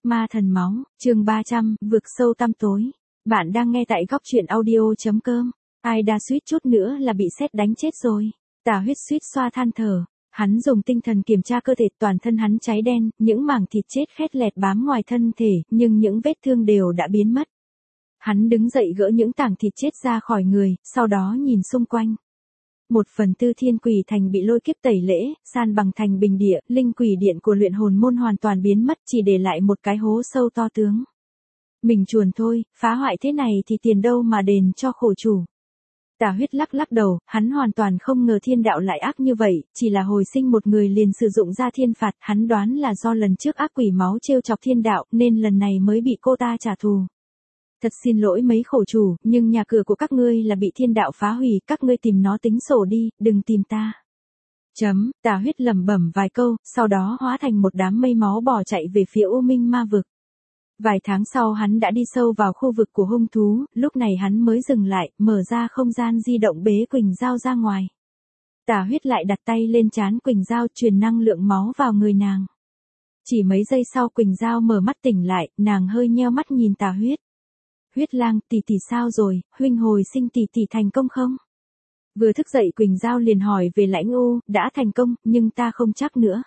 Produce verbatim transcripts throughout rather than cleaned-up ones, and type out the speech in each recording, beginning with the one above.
Ma thần máu, chương ba trăm, vực sâu tăm tối. Bạn đang nghe tại góc truyện audio.com. Ai đã suýt chút nữa là bị sét đánh chết rồi. Tà Huyết suýt xoa than thở. Hắn dùng tinh thần kiểm tra cơ thể, toàn thân hắn cháy đen, những mảng thịt chết khét lẹt bám ngoài thân thể, nhưng những vết thương đều đã biến mất. Hắn đứng dậy gỡ những tảng thịt chết ra khỏi người, sau đó nhìn xung quanh. Một phần tư thiên quỷ thành bị lôi kiếp tẩy lễ, san bằng thành bình địa, linh quỷ điện của luyện hồn môn hoàn toàn biến mất, chỉ để lại một cái hố sâu to tướng. Mình chuồn thôi, phá hoại thế này thì tiền đâu mà đền cho khổ chủ. Tà Huyết lắc lắc đầu, hắn hoàn toàn không ngờ thiên đạo lại ác như vậy, chỉ là hồi sinh một người liền sử dụng ra thiên phạt, hắn đoán là do lần trước ác quỷ máu trêu chọc thiên đạo, nên lần này mới bị cô ta trả thù. Thật xin lỗi mấy khổ chủ, nhưng nhà cửa của các ngươi là bị thiên đạo phá hủy, các ngươi tìm nó tính sổ đi, đừng tìm ta. Chấm, Tà Huyết lẩm bẩm vài câu, sau đó hóa thành một đám mây máu bỏ chạy về phía U Minh Ma vực. Vài tháng sau hắn đã đi sâu vào khu vực của hung thú, lúc này hắn mới dừng lại, mở ra không gian di động bế Quỳnh Giao ra ngoài. Tà Huyết lại đặt tay lên trán Quỳnh Giao, truyền năng lượng máu vào người nàng. Chỉ mấy giây sau Quỳnh Giao mở mắt tỉnh lại, nàng hơi nheo mắt nhìn Tà Huyết. Huyết Lang, tỷ tỷ sao rồi, huynh hồi sinh tỷ tỷ thành công không? Vừa thức dậy Quỳnh Giao liền hỏi về Lãnh U, đã thành công, nhưng ta không chắc nữa.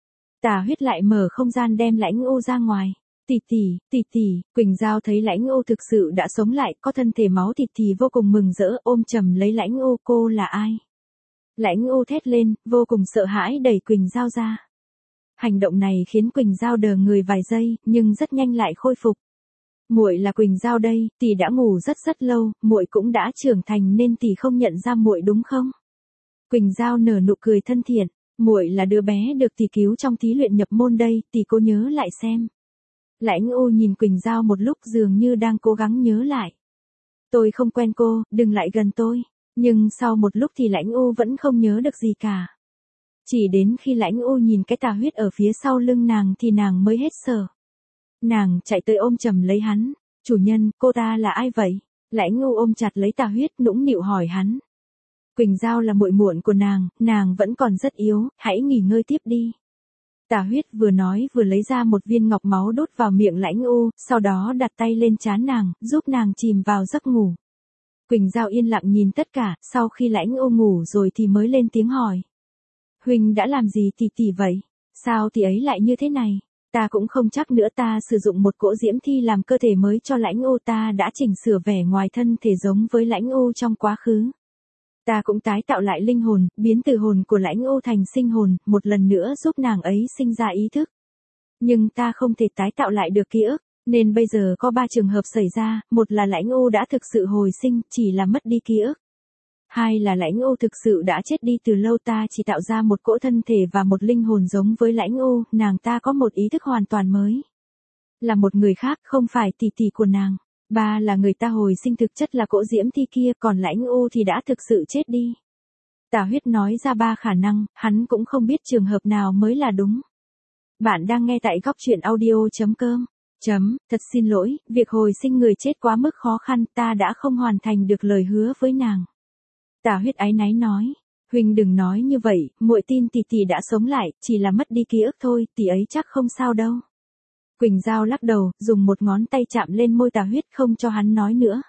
Tà Huyết lại mở không gian đem Lãnh U ra ngoài. Tỷ tỷ, tỷ tỷ, Quỳnh Giao thấy Lãnh U thực sự đã sống lại, có thân thể máu thịt thì vô cùng mừng rỡ, ôm chầm lấy Lãnh U, cô là ai? Lãnh U thét lên, vô cùng sợ hãi đẩy Quỳnh Giao ra. Hành động này khiến Quỳnh Giao đờ người vài giây, nhưng rất nhanh lại khôi phục. Muội là Quỳnh Giao đây, tỷ đã ngủ rất rất lâu, muội cũng đã trưởng thành nên tỷ không nhận ra muội đúng không? Quỳnh Giao nở nụ cười thân thiện, muội là đứa bé được tỷ cứu trong thí luyện nhập môn đây, tỷ cố nhớ lại xem. Lãnh U nhìn Quỳnh Giao một lúc dường như đang cố gắng nhớ lại. Tôi không quen cô, đừng lại gần tôi. Nhưng sau một lúc thì Lãnh U vẫn không nhớ được gì cả. Chỉ đến khi Lãnh U nhìn cái Tà Huyết ở phía sau lưng nàng thì nàng mới hết sợ. Nàng chạy tới ôm chầm lấy hắn. Chủ nhân, cô ta là ai vậy? Lãnh U ôm chặt lấy Tà Huyết, nũng nịu hỏi hắn. Quỳnh Giao là muội muội của nàng, nàng vẫn còn rất yếu, hãy nghỉ ngơi tiếp đi. Tà Huyết vừa nói vừa lấy ra một viên ngọc máu đốt vào miệng Lãnh U, sau đó đặt tay lên trán nàng, giúp nàng chìm vào giấc ngủ. Quỳnh Giao yên lặng nhìn tất cả, sau khi Lãnh U ngủ rồi thì mới lên tiếng hỏi. Huynh đã làm gì tỷ tỷ vậy? Sao tỷ ấy lại như thế này? Ta cũng không chắc nữa, ta sử dụng một cỗ diễm thi làm cơ thể mới cho Lãnh U, ta đã chỉnh sửa vẻ ngoài thân thể giống với Lãnh U trong quá khứ. Ta cũng tái tạo lại linh hồn, biến từ hồn của Lãnh U thành sinh hồn, một lần nữa giúp nàng ấy sinh ra ý thức. Nhưng ta không thể tái tạo lại được ký ức, nên bây giờ có ba trường hợp xảy ra, một là Lãnh U đã thực sự hồi sinh, chỉ là mất đi ký ức. Hai là Lãnh U thực sự đã chết đi từ lâu, ta chỉ tạo ra một cỗ thân thể và một linh hồn giống với Lãnh U, nàng ta có một ý thức hoàn toàn mới. Là một người khác, không phải tỷ tỷ của nàng. Ba là người ta hồi sinh thực chất là cỗ diễm thi kia, còn Lãnh U thì đã thực sự chết đi. Tà Huyết nói ra ba khả năng, hắn cũng không biết trường hợp nào mới là đúng. Bạn đang nghe tại góc truyện audio.com. Chấm, thật xin lỗi, việc hồi sinh người chết quá mức khó khăn, ta đã không hoàn thành được lời hứa với nàng. Tà Huyết áy náy nói, huynh đừng nói như vậy, muội tin tỷ tỷ đã sống lại, chỉ là mất đi ký ức thôi, tỷ ấy chắc không sao đâu. Quỳnh Giao lắc đầu, dùng một ngón tay chạm lên môi Tà Huyết không cho hắn nói nữa.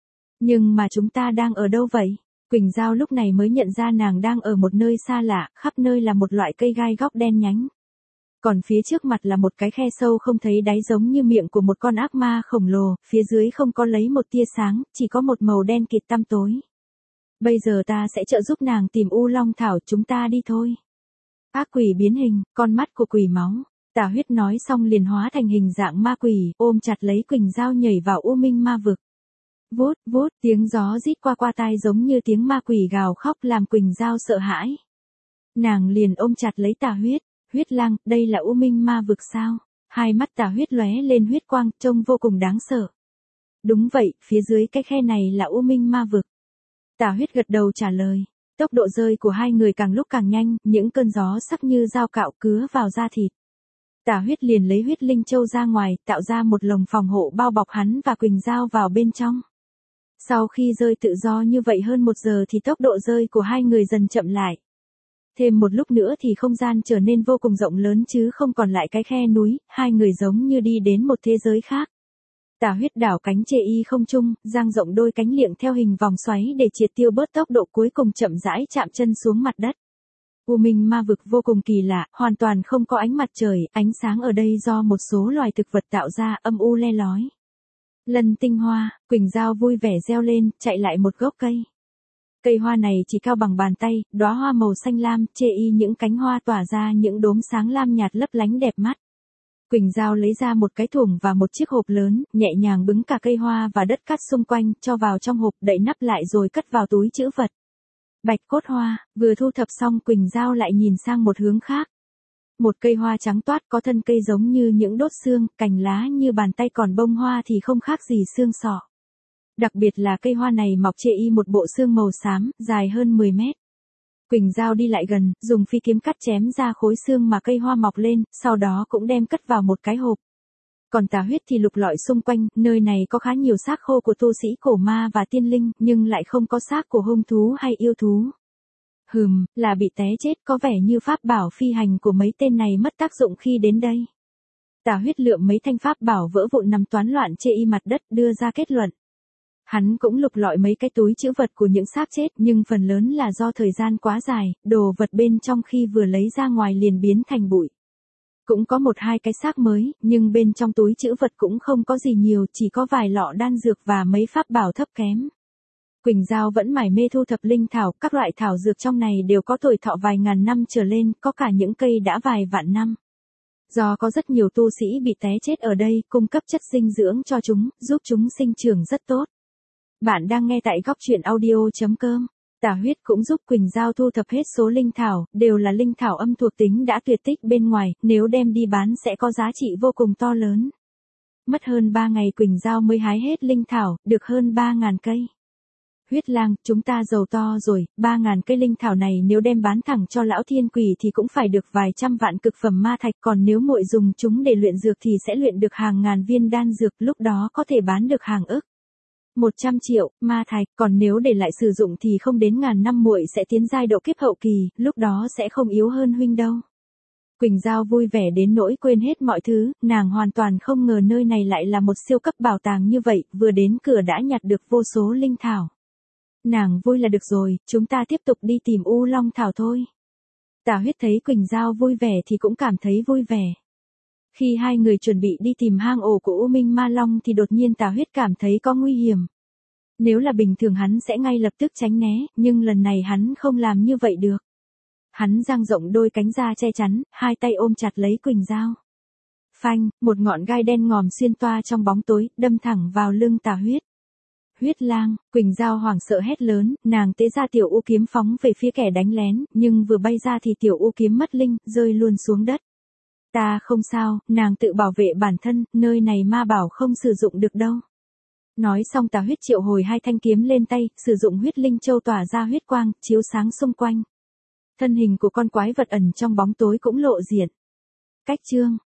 Nhưng mà chúng ta đang ở đâu vậy? Quỳnh Giao lúc này mới nhận ra nàng đang ở một nơi xa lạ, khắp nơi là một loại cây gai góc đen nhánh. Còn phía trước mặt là một cái khe sâu không thấy đáy giống như miệng của một con ác ma khổng lồ, phía dưới không có lấy một tia sáng, chỉ có một màu đen kịt tăm tối. Bây giờ ta sẽ trợ giúp nàng tìm U Long Thảo, chúng ta đi thôi. Ác quỷ biến hình, con mắt của quỷ máu. Tà Huyết nói xong liền hóa thành hình dạng ma quỷ, ôm chặt lấy Quỳnh Giao nhảy vào U Minh Ma vực. Vút, vút, tiếng gió rít qua qua tai giống như tiếng ma quỷ gào khóc làm Quỳnh Giao sợ hãi. Nàng liền ôm chặt lấy Tà Huyết. Huyết Lang, đây là U Minh Ma vực sao? Hai mắt Tà Huyết lóe lên huyết quang, trông vô cùng đáng sợ. Đúng vậy, phía dưới cái khe này là U Minh Ma vực. Tà Huyết gật đầu trả lời. Tốc độ rơi của hai người càng lúc càng nhanh, những cơn gió sắc như dao cạo cứa vào da thịt. Tà Huyết liền lấy huyết linh châu ra ngoài, tạo ra một lồng phòng hộ bao bọc hắn và Quỳnh Giao vào bên trong. Sau khi rơi tự do như vậy hơn một giờ thì tốc độ rơi của hai người dần chậm lại. Thêm một lúc nữa thì không gian trở nên vô cùng rộng lớn chứ không còn lại cái khe núi, hai người giống như đi đến một thế giới khác. Tà Huyết đảo cánh chê y không trung, dang rộng đôi cánh liệng theo hình vòng xoáy để triệt tiêu bớt tốc độ, cuối cùng chậm rãi chạm chân xuống mặt đất. U Minh ma vực vô cùng kỳ lạ, hoàn toàn không có ánh mặt trời, ánh sáng ở đây do một số loài thực vật tạo ra, âm u le lói. Lân tinh hoa, Quỳnh Giao vui vẻ reo lên, chạy lại một gốc cây. Cây hoa này chỉ cao bằng bàn tay, đóa hoa màu xanh lam, chê y những cánh hoa tỏa ra những đốm sáng lam nhạt lấp lánh đẹp mắt. Quỳnh Giao lấy ra một cái thùng và một chiếc hộp lớn, nhẹ nhàng bứng cả cây hoa và đất cát xung quanh, cho vào trong hộp, đậy nắp lại rồi cất vào túi trữ vật. Bạch cốt hoa, vừa thu thập xong Quỳnh Giao lại nhìn sang một hướng khác. Một cây hoa trắng toát có thân cây giống như những đốt xương, cành lá như bàn tay, còn bông hoa thì không khác gì xương sọ. Đặc biệt là cây hoa này mọc chê y một bộ xương màu xám, dài hơn mười mét. Quỳnh Giao đi lại gần, dùng phi kiếm cắt chém ra khối xương mà cây hoa mọc lên, sau đó cũng đem cất vào một cái hộp. Còn Tà Huyết thì lục lọi xung quanh, nơi này có khá nhiều xác khô của tu sĩ cổ ma và tiên linh, nhưng lại không có xác của hung thú hay yêu thú. Hừm, là bị té chết, có vẻ như pháp bảo phi hành của mấy tên này mất tác dụng khi đến đây. Tà Huyết lượm mấy thanh pháp bảo vỡ vụn nằm toán loạn chê y mặt đất, đưa ra kết luận. Hắn cũng lục lọi mấy cái túi trữ vật của những xác chết, nhưng phần lớn là do thời gian quá dài, đồ vật bên trong khi vừa lấy ra ngoài liền biến thành bụi. Cũng có một hai cái xác mới, nhưng bên trong túi trữ vật cũng không có gì nhiều, chỉ có vài lọ đan dược và mấy pháp bảo thấp kém. Quỳnh Giao vẫn mải mê thu thập linh thảo, các loại thảo dược trong này đều có tuổi thọ vài ngàn năm trở lên, có cả những cây đã vài vạn năm. Do có rất nhiều tu sĩ bị té chết ở đây, cung cấp chất dinh dưỡng cho chúng, giúp chúng sinh trưởng rất tốt. Bạn đang nghe tại góc truyện audio chấm com. Tà Huyết cũng giúp Quỳnh Giao thu thập hết số linh thảo, đều là linh thảo âm thuộc tính đã tuyệt tích bên ngoài, nếu đem đi bán sẽ có giá trị vô cùng to lớn. Mất hơn ba ngày Quỳnh Giao mới hái hết linh thảo, được hơn ba ngàn cây. Huyết Lang, chúng ta giàu to rồi, ba ngàn cây linh thảo này nếu đem bán thẳng cho lão thiên quỷ thì cũng phải được vài trăm vạn cực phẩm ma thạch, còn nếu muội dùng chúng để luyện dược thì sẽ luyện được hàng ngàn viên đan dược, lúc đó có thể bán được hàng ức. một trăm triệu, ma thạch, còn nếu để lại sử dụng thì không đến ngàn năm muội sẽ tiến giai độ kiếp hậu kỳ, lúc đó sẽ không yếu hơn huynh đâu. Quỳnh Giao vui vẻ đến nỗi quên hết mọi thứ, nàng hoàn toàn không ngờ nơi này lại là một siêu cấp bảo tàng như vậy, vừa đến cửa đã nhặt được vô số linh thảo. Nàng vui là được rồi, chúng ta tiếp tục đi tìm U Long Thảo thôi. Tà Huyết thấy Quỳnh Giao vui vẻ thì cũng cảm thấy vui vẻ. Khi hai người chuẩn bị đi tìm hang ổ của U Minh Ma Long thì đột nhiên Tà Huyết cảm thấy có nguy hiểm. Nếu là bình thường hắn sẽ ngay lập tức tránh né, nhưng lần này hắn không làm như vậy được. Hắn dang rộng đôi cánh ra che chắn, hai tay ôm chặt lấy Quỳnh Giao. Phanh, một ngọn gai đen ngòm xuyên toa trong bóng tối, đâm thẳng vào lưng Tà Huyết. Huyết Lang, Quỳnh Giao hoảng sợ hét lớn, nàng tế ra tiểu u kiếm phóng về phía kẻ đánh lén, nhưng vừa bay ra thì tiểu u kiếm mất linh, rơi luôn xuống đất. Ta không sao, nàng tự bảo vệ bản thân, nơi này ma bảo không sử dụng được đâu. Nói xong Tà Huyết triệu hồi hai thanh kiếm lên tay, sử dụng huyết linh châu tỏa ra huyết quang, chiếu sáng xung quanh. Thân hình của con quái vật ẩn trong bóng tối cũng lộ diện. Cách chương